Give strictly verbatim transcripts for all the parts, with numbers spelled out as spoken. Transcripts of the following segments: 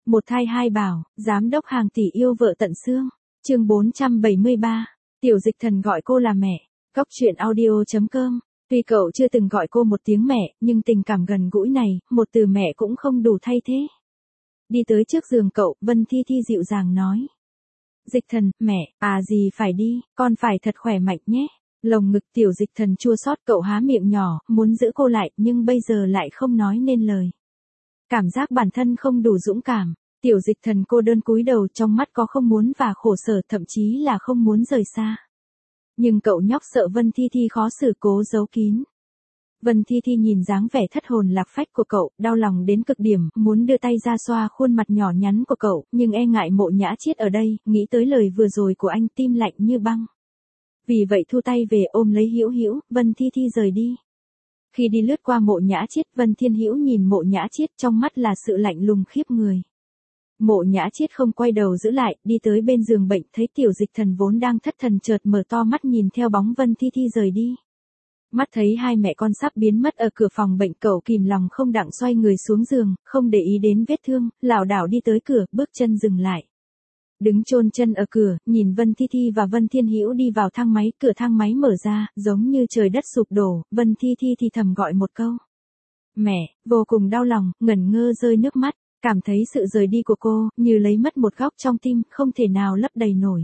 Một thai hai bảo, giám đốc hàng tỷ yêu vợ tận xương. Chương bốn trăm bảy mươi ba. Tiểu Dịch Thần gọi cô là mẹ. Cóc truyện audio chấm com. Tuy cậu chưa từng gọi cô một tiếng mẹ, nhưng tình cảm gần gũi này, một từ mẹ cũng không đủ thay thế. Đi tới trước giường cậu, Vân Thi Thi dịu dàng nói. Dịch Thần, mẹ, à gì phải đi, con phải thật khỏe mạnh nhé. Lồng ngực Tiểu Dịch Thần chua xót, cậu há miệng nhỏ, muốn giữ cô lại, nhưng bây giờ lại không nói nên lời. Cảm giác bản thân không đủ dũng cảm. Tiểu Dịch Thần cô đơn cúi đầu, trong mắt có không muốn và khổ sở, thậm chí là không muốn rời xa. Nhưng cậu nhóc sợ Vân Thi Thi khó xử, cố giấu kín. Vân Thi Thi nhìn dáng vẻ thất hồn lạc phách của cậu, đau lòng đến cực điểm, muốn đưa tay ra xoa khuôn mặt nhỏ nhắn của cậu, nhưng e ngại Mộ Nhã Chiết ở đây, nghĩ tới lời vừa rồi của anh, tim lạnh như băng. Vì vậy thu tay về, ôm lấy Hữu Hữu, Vân Thi Thi rời đi. Khi đi lướt qua Mộ Nhã Chiết, Vân Thiên Hữu nhìn Mộ Nhã Chiết, trong mắt là sự lạnh lùng khiếp người. Mộ Nhã Chiết không quay đầu giữ lại, đi tới bên giường bệnh, thấy Tiểu Dịch Thần vốn đang thất thần chợt mở to mắt nhìn theo bóng Vân Thi Thi rời đi. Mắt thấy hai mẹ con sắp biến mất ở cửa phòng bệnh, cậu kìm lòng không đặng xoay người xuống giường, không để ý đến vết thương, lảo đảo đi tới cửa, bước chân dừng lại. Đứng chôn chân ở cửa, nhìn Vân Thi Thi và Vân Thiên Hữu đi vào thang máy, cửa thang máy mở ra, giống như trời đất sụp đổ, Vân Thi Thi thì thầm gọi một câu. Mẹ, vô cùng đau lòng, ngẩn ngơ rơi nước mắt, cảm thấy sự rời đi của cô, như lấy mất một góc trong tim, không thể nào lấp đầy nổi.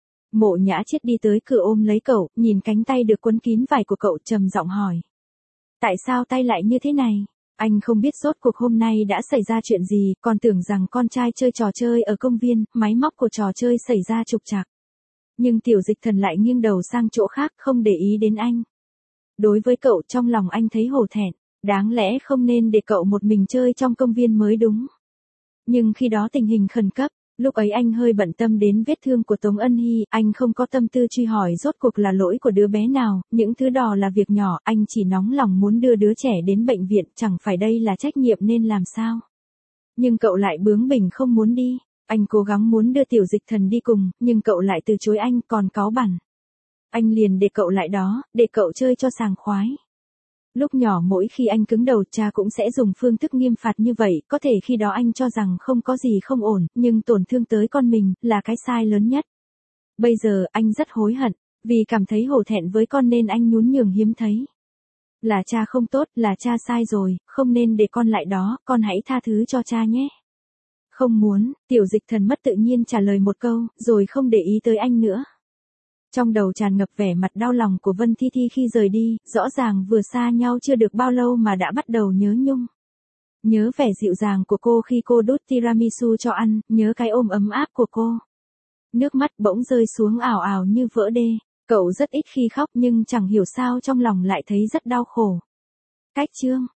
Mộ Nhã Chiết đi tới cửa ôm lấy cậu, nhìn cánh tay được quấn kín vải của cậu, trầm giọng hỏi. Tại sao tay lại như thế này? Anh không biết rốt cuộc hôm nay đã xảy ra chuyện gì, còn tưởng rằng con trai chơi trò chơi ở công viên, máy móc của trò chơi xảy ra trục trặc. Nhưng Tiểu Dịch Thần lại nghiêng đầu sang chỗ khác, không để ý đến anh. Đối với cậu, trong lòng anh thấy hổ thẹn, đáng lẽ không nên để cậu một mình chơi trong công viên mới đúng. Nhưng khi đó tình hình khẩn cấp, lúc ấy anh hơi bận tâm đến vết thương của Tống Ân Hy, anh không có tâm tư truy hỏi rốt cuộc là lỗi của đứa bé nào, những thứ đó là việc nhỏ, anh chỉ nóng lòng muốn đưa đứa trẻ đến bệnh viện, chẳng phải đây là trách nhiệm nên làm sao. Nhưng cậu lại bướng bỉnh không muốn đi, anh cố gắng muốn đưa Tiểu Dịch Thần đi cùng, nhưng cậu lại từ chối anh, còn cáu bẳn. Anh liền để cậu lại đó, để cậu chơi cho sảng khoái. Lúc nhỏ mỗi khi anh cứng đầu, cha cũng sẽ dùng phương thức nghiêm phạt như vậy, có thể khi đó anh cho rằng không có gì không ổn, nhưng tổn thương tới con mình, là cái sai lớn nhất. Bây giờ, anh rất hối hận, vì cảm thấy hổ thẹn với con nên anh nhún nhường hiếm thấy. Là cha không tốt, là cha sai rồi, không nên để con lại đó, con hãy tha thứ cho cha nhé. Không muốn, Tiểu Dịch Thần mất tự nhiên trả lời một câu, rồi không để ý tới anh nữa. Trong đầu tràn ngập vẻ mặt đau lòng của Vân Thi Thi khi rời đi, rõ ràng vừa xa nhau chưa được bao lâu mà đã bắt đầu nhớ nhung. Nhớ vẻ dịu dàng của cô khi cô đút tiramisu cho ăn, nhớ cái ôm ấm áp của cô. Nước mắt bỗng rơi xuống ào ào như vỡ đê, cậu rất ít khi khóc nhưng chẳng hiểu sao trong lòng lại thấy rất đau khổ. Cách chương